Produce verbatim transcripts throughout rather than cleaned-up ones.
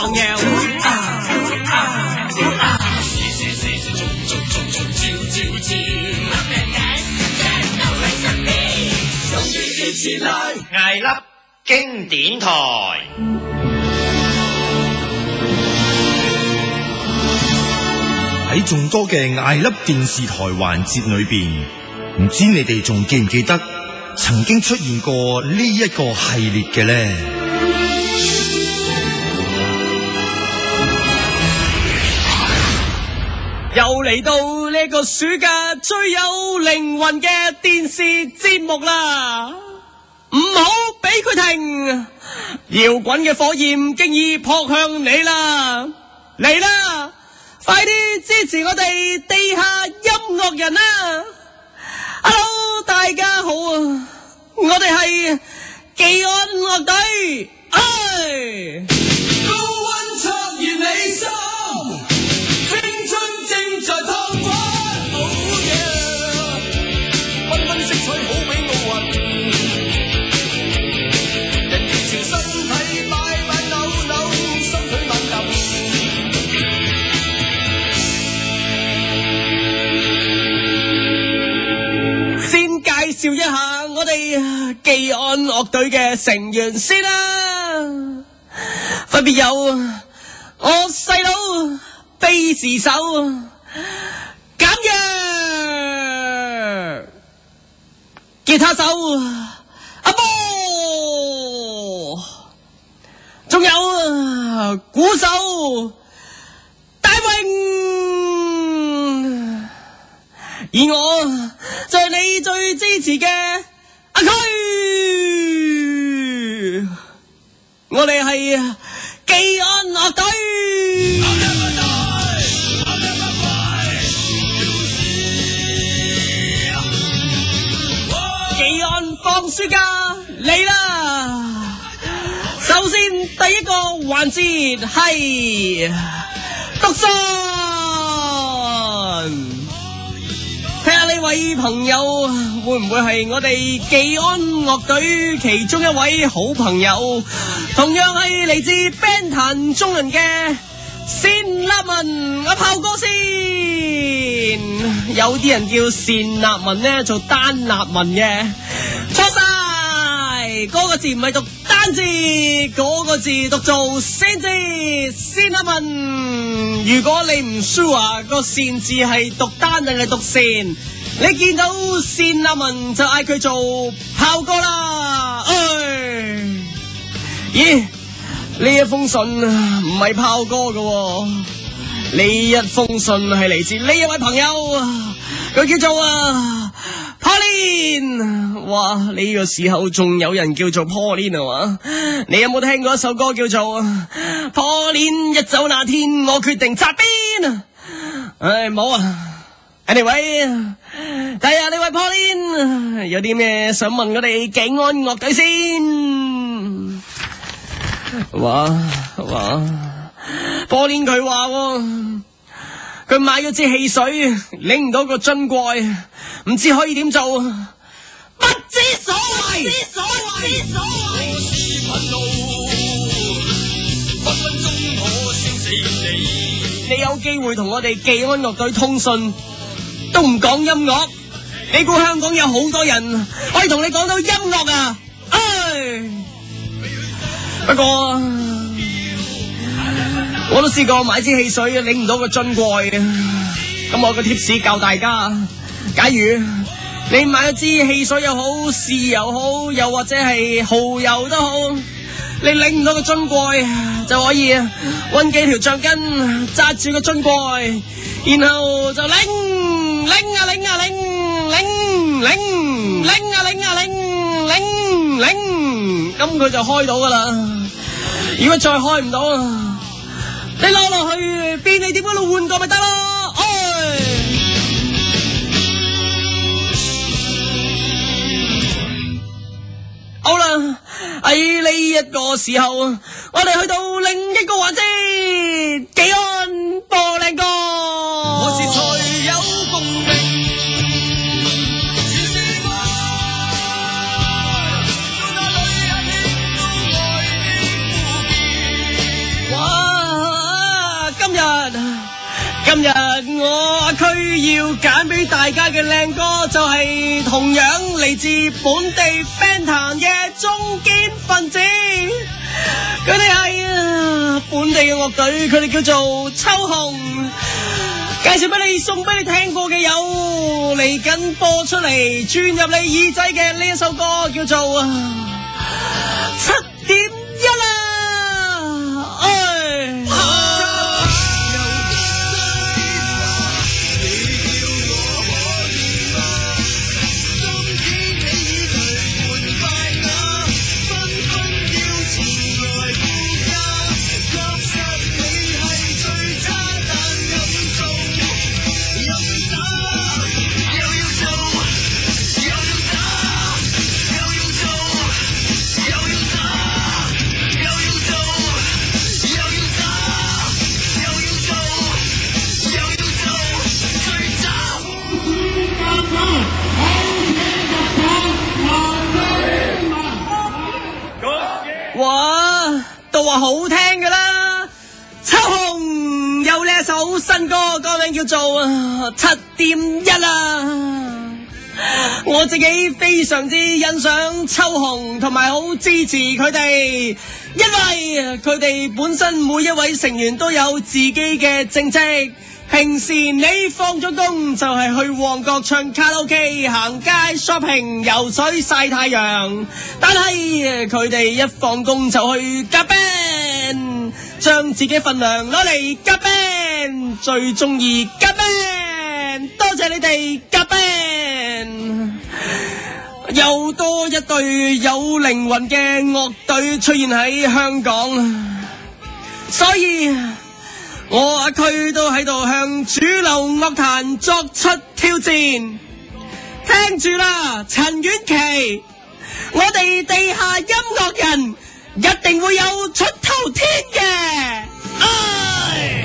狂搖。啊啊啊！是是是是，中中中中招招招，乜命眼聽到喺身邊，總之堅持來。 艾粒經典台。 喺眾多嘅艾粒電視台環節裏邊，唔知你哋仲記唔記得曾經出現過呢一個系列嘅呢？ 又嚟到呢個暑假最有靈魂嘅電視節目啦，唔好俾佢停，搖滾嘅火焰經已撲向你啦，嚟啦！快啲支持我哋地下音樂人啦 ！Hello， 大家好啊，我哋係技安樂隊，唉，高溫灼熱你心，青春正在燙滾，好嘢，繽紛色彩好比奧運，人熱情身體擺擺扭扭，雙腿猛撳。介紹一下我哋技安樂隊嘅成員先啦，分別有我細佬貝斯手簡約，吉他手阿波，仲有鼓手大榮，而我就係你最支持嘅阿區，我哋係技安樂隊。技安放暑假嚟啦！首先第一個環節係讀信。睇下呢位朋友會唔會係我哋技安樂隊其中一位好朋友，同樣係嚟自 band 壇中人嘅單立文阿炮哥先。有啲人叫單立文呢做單立文嘅，錯晒，嗰個字唔係讀單字，嗰個字讀做善字，單立文。如果你唔 sure 個善字係讀單定係讀善，你見到單立文就嗌佢做炮哥啦。唉，咦？呢一封信唔係炮哥嘅，呢一封信係嚟自呢一位朋友，佢叫做啊 Pauline。哇，呢個時候仲有人叫做 Pauline 啊嘛？你有冇聽過一首歌叫做 Pauline 一走那天我決定扎邊？唉，冇啊。Anyway， 睇下呢位 Pauline 有啲咩想問我哋技安樂隊先。哇哇 Pauline 佢話佢買咗支汽水，拎唔到個樽蓋，唔知可以點做，不知所謂，不知所謂，不知所謂。你有機會同我哋技安樂隊通訊，都唔講音樂，你估香港有好多人可以同你講到音樂啊？唉，不過我都試過買支汽水拎唔到個樽蓋，咁我個貼士教大家，假如你買咗支汽水又好，豉油好，又或者係蠔油都好，你拎唔到個樽蓋，就可以搵幾條橡筋紮住個樽蓋，然後就拎拎啊拎啊拎拎拎拎啊拎啊拎拎拎，咁佢就開到噶啦。如果再開唔到，你攞落去便利店嗰度換個咪得咯。唉，好啦，喺呢一個時候，我哋去到另一個環節，技安播靚歌。我是才有共鳴，是是愛，到那女人聽到愛的呼叫。哇！ 今日我阿區要揀俾大家嘅靚歌，就係同樣嚟自本地 band 壇嘅中堅分子。佢哋係啊本地嘅樂隊，佢哋叫做秋紅。介紹俾你，送俾你聽過嘅有嚟緊播出嚟，轉入你耳仔嘅呢一首歌，叫做啊七點一啦，唉。哇，都話好聽噶啦！秋紅有呢一首新歌，歌名叫做啊七點一啦。我自己非常之欣賞秋紅，同埋好支持佢哋，因為佢哋本身每一位成員都有自己嘅正職。平時你放咗工就係去旺角唱卡拉 OK、行街 shopping、游水曬太陽，但係佢哋一放工就去夾 band，將自己份糧攞嚟夾 band，最中意夾 band，多謝你哋夾 band，又多一隊有靈魂嘅樂隊出現喺香港，所以我阿區都喺度向主流樂壇作出挑戰，聽住啦，陳婉琪，我哋地下音樂人一定會有出頭天嘅，唉！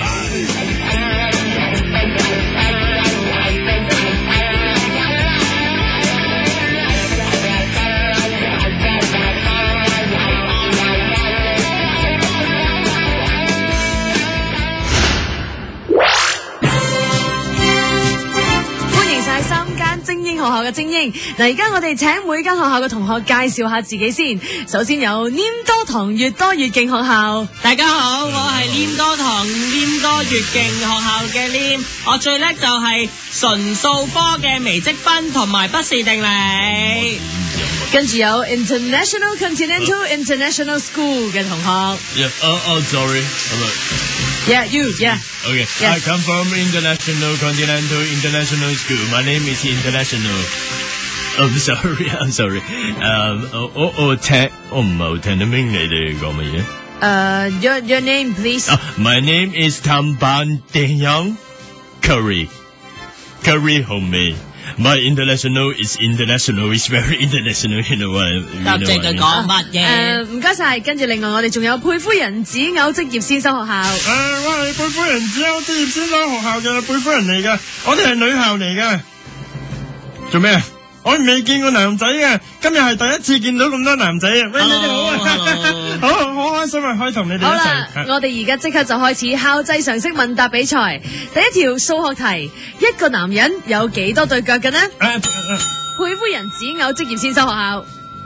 精英學校嘅精英，嗱，而家我哋請每間學校嘅同學介紹下自己先。首先有黏多堂越多越勁學校， 大家好，我係黏多堂黏多越勁學校嘅黏，我最叻就係純數科嘅微積分同埋不是定理。 跟住有 International Continental、uh, International School 嘅同學。 Yeah, oh, oh, sorry. I'm Yeah, you, yeah. Okay, yes. I come from International Continental International School. My name is International. I'm sorry, I'm sorry. Um, 我我我聽我唔係好聽得明你哋講乜嘢。 Uh, your your name, please. Uh, my name is Tam Ban Deng Curry. Curry homemade.My international is international is very international, you know what? 答正佢講乜嘢？ 誒，唔該晒。跟住另外我哋仲有佩夫人子偶職業先修學校。 誒，我係佩夫人子偶職業先修學校嘅佩夫人嚟嘅，我哋係女校嚟嘅。做咩啊？我未見過男仔嘅，今日係第一次見到咁多男仔啊！喂，你哋好啊，好好開心啊，可以同你哋一齊。 好啦，我哋而家即刻就開始校際常識問答比賽。第一條數學題：一個男人有幾多對腳嘅呢？ 誒誒誒， 佩夫人子偶職業先修學校。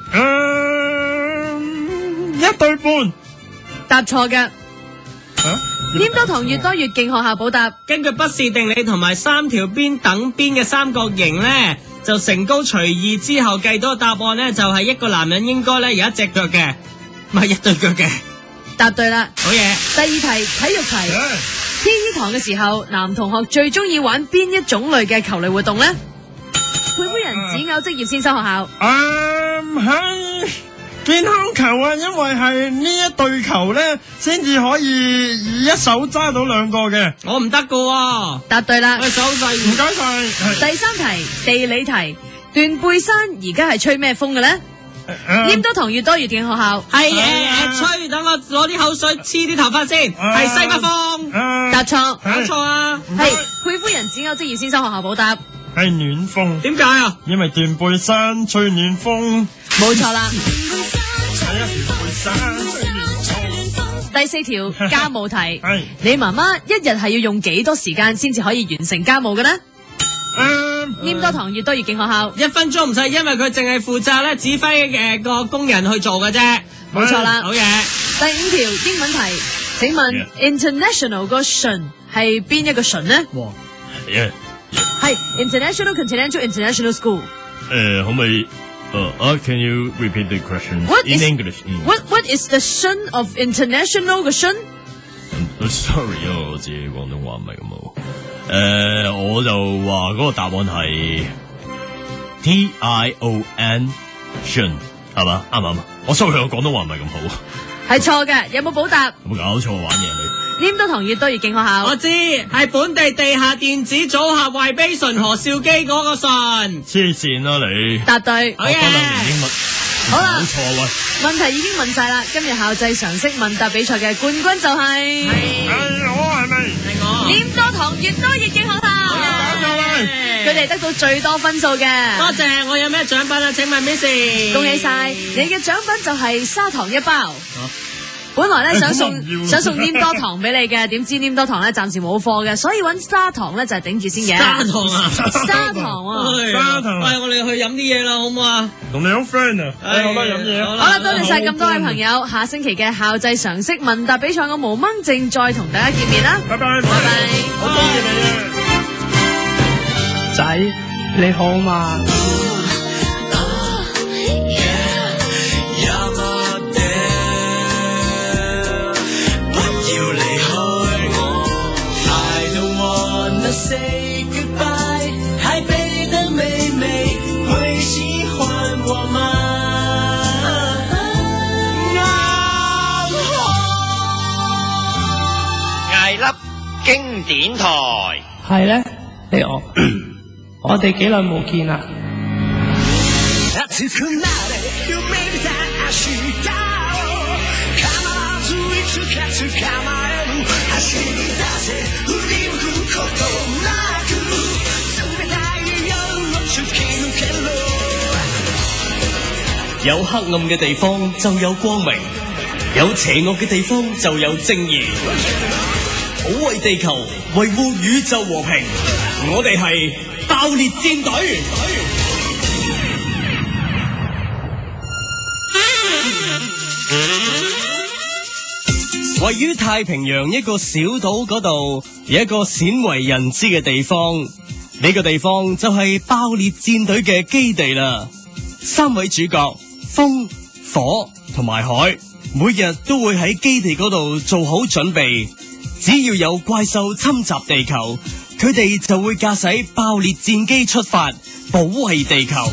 誒，一對半。 答錯嘅。 啊？ 黏多堂越多越勁學校補答。 根據不是定理同埋三條邊等邊嘅三角形咧，就乘高除二之後計到個答案咧，就係一個男人應該咧有一隻腳嘅，唔係一對腳嘅。 答對啦。 好嘢。 第二題體育題。P E 堂嘅時候，男同學最中意玩邊一種類嘅球類活動呢？佩夫人子偶職業先修學校。 嗯，係健康球啊，因為係呢一對球咧，先至可以一手揸到兩個嘅。 我唔得噶喎。 答對啦。 喂，手勢唔該晒。 第三題地理題，斷背山而家係吹咩風嘅咧？黏多堂越多越勁學校。 係誒，吹，等我攞啲口水黐啲頭髮先。係西北風。 答錯。 答錯啊。 係佩夫人子偶職業先修學校補答。 係暖風。 點解啊？ 因為斷背山吹暖風。 冇錯啦。 係啊，斷背山吹暖風。 第四條家務題係， 你媽媽一日係要用幾多時間先至可以完成家務嘅呢？ 誒黏多堂越多越勁學校， 一分鐘唔使，因為佢淨係負責咧指揮誒個工人去做嘅啫。 冇錯啦。 好嘢。 第五條英文題，請問 international 個唇係邊一個唇呢？ 誒係 international continental international school。 誒，可唔可以？誒啊，Can you repeat the question What in is- English？ What what is the 唇 of international 個唇？ 嗯 Sorry，因為我自己廣東話唔係咁好。誒，我就話嗰個答案係 T I O N 信係嘛？啱唔啱啊？我 sorry，我廣東話唔係咁好， 係錯嘅，有冇補答？ 有冇搞錯玩嘢你？ 黏多堂越多越勁學校。 我知係本地地下電子組合惠卑純何兆基嗰個純。 黐線啦你！ 答對。 好嘢學多兩年英文， 好啦冇錯喂。 問題已經問晒啦，今日校際常識問答比賽嘅冠軍就係、 係我係咪？ 係我。 黏多堂越多越勁學校。 搞錯啦！ 佢哋得到最多分數嘅。 多謝，我有咩獎品啊？請問 Miss？ 恭喜晒！你嘅獎品就係砂糖一包。本來咧想送咁我唔要想送黏多糖俾你嘅，點知黏多糖咧暫時冇貨嘅，所以揾砂糖咧就係頂住先嘅。 砂糖啊！ 砂糖啊！ 哎呀砂糖喂，我哋去飲啲嘢啦，好唔好啊？ 同你好 friend 啊！ 哎我得飲嘢啊！ 好啦，多謝晒咁多位朋友，下星期嘅校際常識問答比賽，我無掹正再同大家見面啦。 拜拜，拜拜我中意你啊！ 仔，你好嘛？ 艾粒經典台。 係咧，你我我哋幾耐冇見啦？ 有黑暗嘅地方就有光明，有邪惡嘅地方就有正義。保衛地球，維護宇宙和平。我哋係爆裂戰隊。位於太平洋一個小島嗰度，有一個鮮為人知嘅地方。呢個地方就係爆裂戰隊嘅基地啦。三位主角風、火同埋海，每日都會喺基地嗰度做好準備。只要有怪獸侵襲地球，佢哋就會駕駛爆裂戰機出發，保衛地球。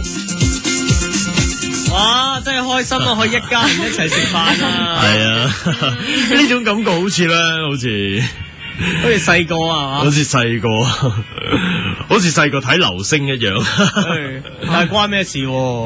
哇，真係開心啊！可以一家人一齊食飯啊！ 係啊，呢種感覺好似咧，好似好似細個啊， 好似細個，好似細個睇流星一樣。 係但係關咩事喎？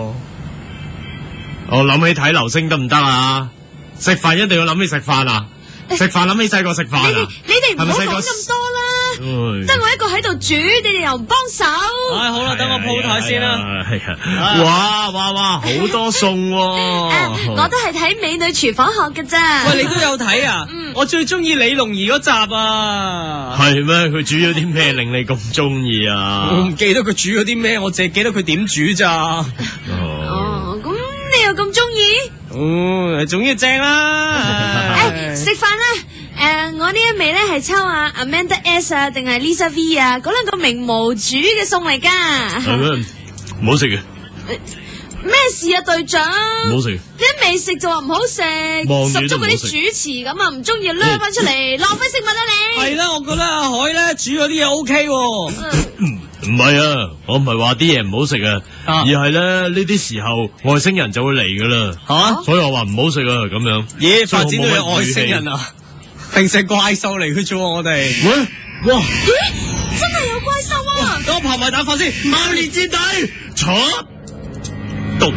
我諗起睇流星得唔得啊？食飯一定要諗起食飯啊！食飯諗起細個食飯啊！ 你哋唔好講係咪細個咁多啦， 唉得我一個喺度煮，你哋又唔幫手。 唉，好啦，等我鋪台先啦。 係啊，係啊哇哇哇，好多餸喎！ 誒，我都係睇美女廚房學嘅咋。 喂，你都有睇啊？ 嗯我最中意李龍兒嗰集啊！ 係咩？佢煮咗啲咩令你咁中意啊？ 我唔記得佢煮咗啲咩，我淨係記得佢點煮咋。 哦， 哦，咁你又咁中意？ 嗯，總之正啦。 誒，食飯啦！誒，我呢一味咧係抽啊 Amanda S 啊，定係 Lisa V 啊，嗰兩個名模煮嘅餸嚟噶。 係咩？唔好食嘅， 咩事啊，隊長？ 唔好食。 你一未食就話唔好食， 望住十足嗰啲都唔好食主持咁啊，唔中意掠翻出嚟，浪費食物啊你！ 係啦，我覺得阿海咧煮嗰啲嘢 O K 喎。 唔係啊，我唔係話啲嘢唔好食啊， 啊而係咧呢啲時候外星人就會嚟噶啦， 嚇所以我話唔好食啊咁樣。 咦， 所以我發展到有外星人啊！平時係怪獸嚟嘅啫喎，我哋。 喂，哇！ 真係有怪獸啊！ 等我拍埋打法先，爆裂戰隊。 坐動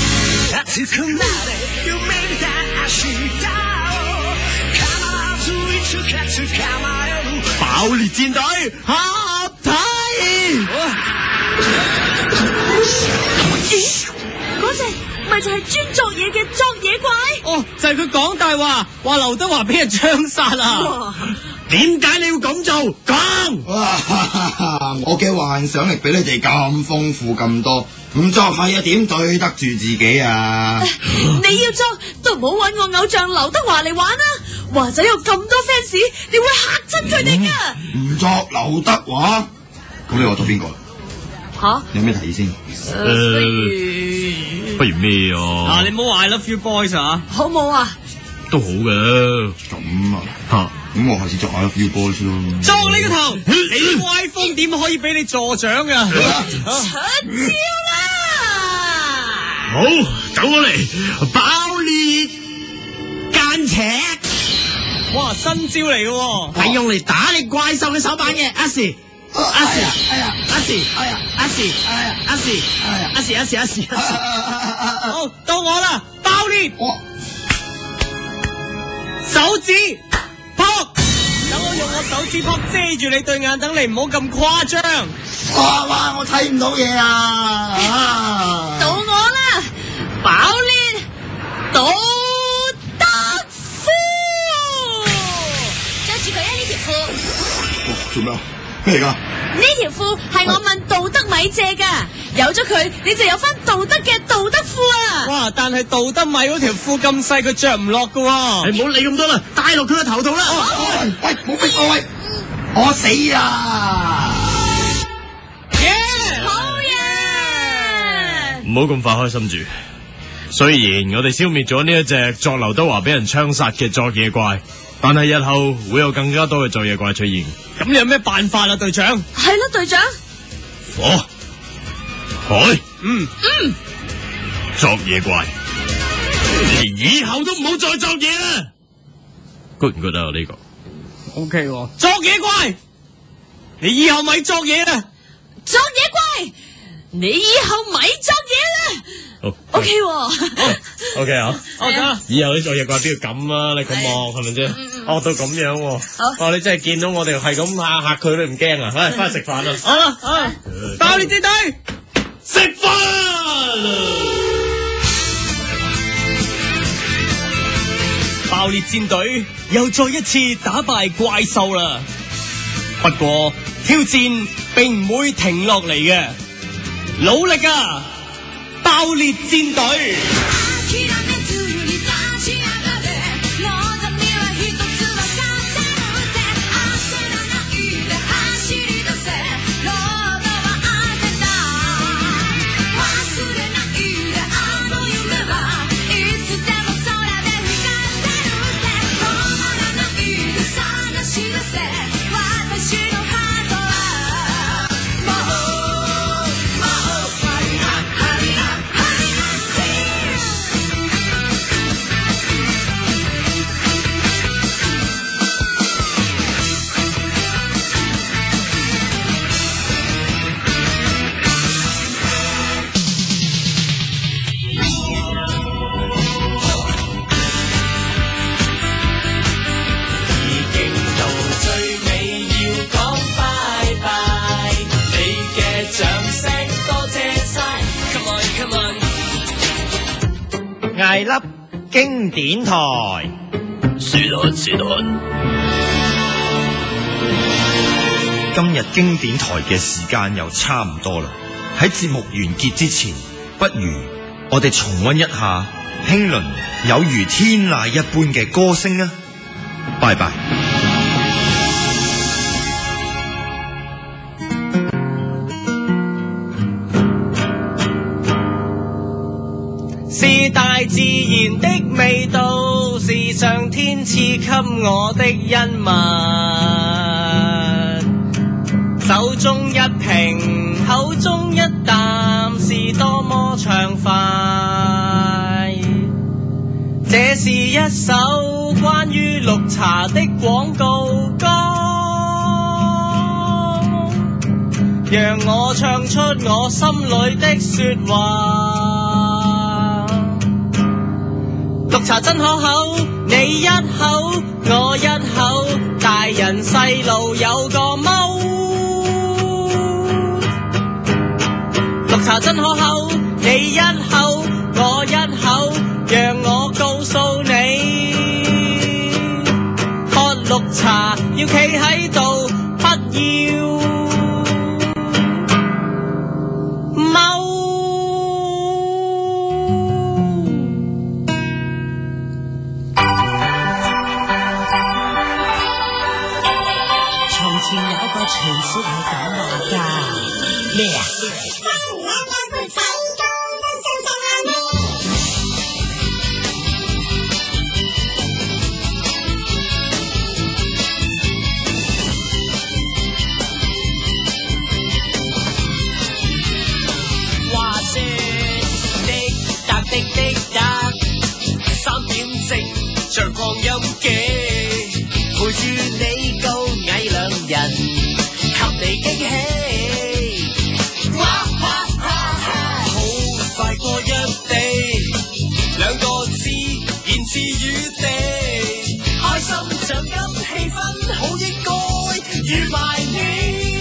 爆裂戰隊合體。 嗰隻咪就係專作嘢嘅作野怪。 哦，就係佢講大話，話劉德華俾人槍殺啊！ 哇！ 點解你要咁做？講！ 哇！我嘅幻想力比你哋咁豐富咁多，唔作係啊點對得住自己啊？ 你要作都唔好揾我偶像劉德華嚟玩啊！華仔有咁多 fans，你會嚇親佢哋噶。 唔作劉德華，咁你話作邊個？ 吓？ 有咩提議先？ 誒，不如不如咩啊？ 啊，你唔好話 I love you boys 啊！ 好冇啊？ 都好嘅。 咁啊， 吓， 咁我下次作下 Few Boys 咯。 作你個頭！你歪風點可以俾你助長啊？ 出招啦！ 好，等我嚟，爆裂間尺， 哇，新招嚟嘅喎！ 係用嚟打你怪獸嘅手板嘅。阿時，阿時， 哎呀， 阿時， 哎呀， 阿時， 哎呀， 阿時， 哎呀， 阿時，阿時，阿時，阿時。 好，到我啦，爆裂！ 我手指撲，等我用我手指撲遮住你對眼，等你唔好咁誇張。 哇哇，我睇唔到嘢啊！啊到我啦！爆裂杜德夫，着住佢啊！呢條褲， 哇做咩啊？咩嚟㗎？ 呢條褲係我問杜德米借噶，有咗佢你就有翻杜德嘅杜德褲啊！ 哇！但係杜德米嗰條褲咁細，佢着唔落噶喎。 你唔好理咁多啦，戴落佢個頭度啦。 喂喂，冇逼我喂，我死啦！ 好嘢！ 唔好咁快開心住。雖然我哋消滅咗呢一隻作劉德華俾人槍殺嘅作野怪，但係日後會有更加多嘅作野怪出現。 咁你有咩辦法啊，隊長？ 係咯，隊長。 火、海、 嗯嗯，作野怪，你以後都唔好再作嘢啦。good 唔 good 啊？呢個 ，OK 喎。作野怪，你以後咪作嘢啦。 作野怪，你以後咪作嘢啦。 好 OK 喎。 OK 啊。 我得。 以後啲作野怪邊度咁啊？你咁望係咪先？惡到咁樣喎。 好哦，你真係見到我哋係咁嚇嚇佢，你唔驚啊？唉，翻去食飯啦。 好啦，啊，爆裂戰隊食飯啦！ 爆裂戰隊又再一次打敗怪獸啦。不過挑戰並唔會停落嚟嘅，努力啊！爆裂戰隊。 艾粒經典台， 是但是但。 今日經典台嘅時間又差唔多啦，喺節目完結之前，不如我哋重溫一下興倫有如天籟一般嘅歌聲啊！拜拜。 是大自然的味道，是上天賜給我的恩物。手中一瓶，口中一啖，是多麼暢快。這是一首關於綠茶的廣告歌，讓我唱出我心裏的說話。綠茶真可口，你一口我一口，大人細路有個踎。綠茶真可口，你一口我一要企喺度，不要踎。 從前有個傳說係咁話㗎，咩啊？ 滴滴答，三點正像擴音機，陪住你高矮兩人，給你驚喜。哇哈哈哈，好快過一地，兩個字言之於地，開心獎金氣氛好應該與埋你。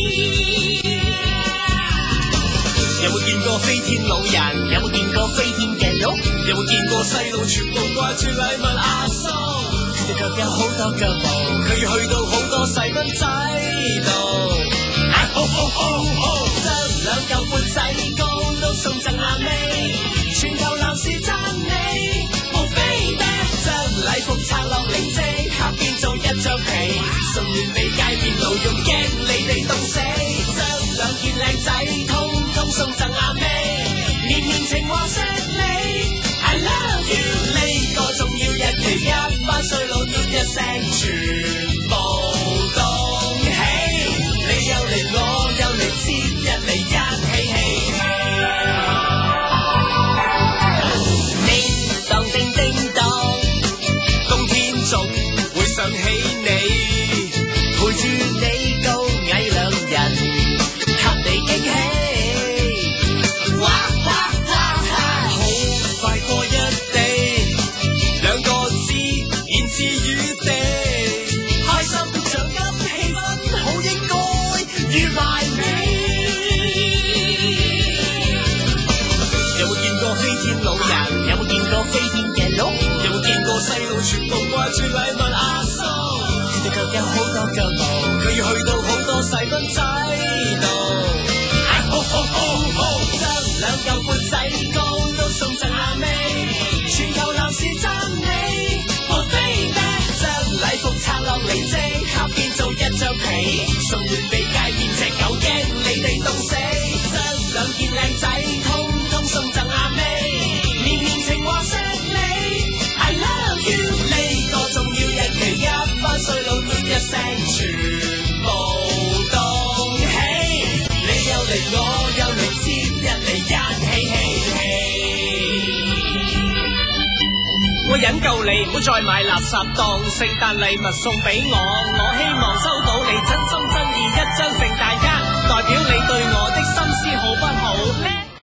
有冇見過飛天老人？有冇見過飛天嘅鹿？有冇見過細路全部掛住禮物阿叔？隻腳有好多腳毛，佢要去到好多細蚊仔度。啊好好好好，將兩嚿半仔糕都送贈阿妹，全球男士讚你，無非得將禮服拆落嚟即刻變做一張被，送完俾街邊路用驚你哋凍死，將兩件靚仔通通送贈阿妹，年年情話錫你 I love you， 呢個重要日期一班衰佬嘟一聲全部恭喜，你又嚟我又嚟節日嚟一起起，叮當叮叮當，冬天總會想起你，陪住你高矮兩人，給你驚喜。至於地，開心獎金氣氛好應該與埋你。有冇見過飛天老人？有冇見過飛天嘅鹿？有冇見過細路全部掛住禮物阿叔？隻腳有好多腳毛，佢要去到好多細蚊仔度。啊好好好好，將兩嚿半仔糕都送贈阿妹，全球男士讚你。禮服拆落嚟即刻變做一張被，送完俾街邊隻狗驚你哋凍死，將兩件靚仔通通送贈阿妹，年年情話錫你 I love you， 呢個重要日期一班衰佬嘟一聲全部恭喜，你又嚟我又嚟節日嚟一起起起。我忍夠你，唔好再買垃圾當，聖誕禮物送俾我，我希